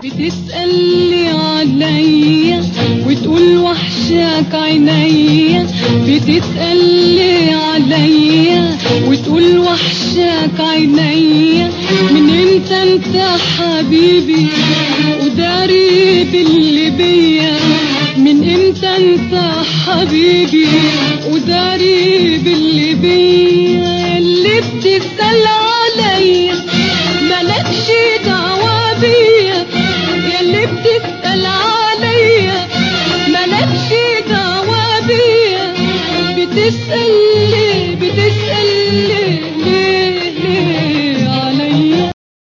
بتسألني عليا وتقول وحشاك عينيا، بتسألني عليا وتقول وحشاك عينيا. من امتى انت حبيبي وداري باللي بيا؟ من امتى انت حبيبي وداري باللي بيا؟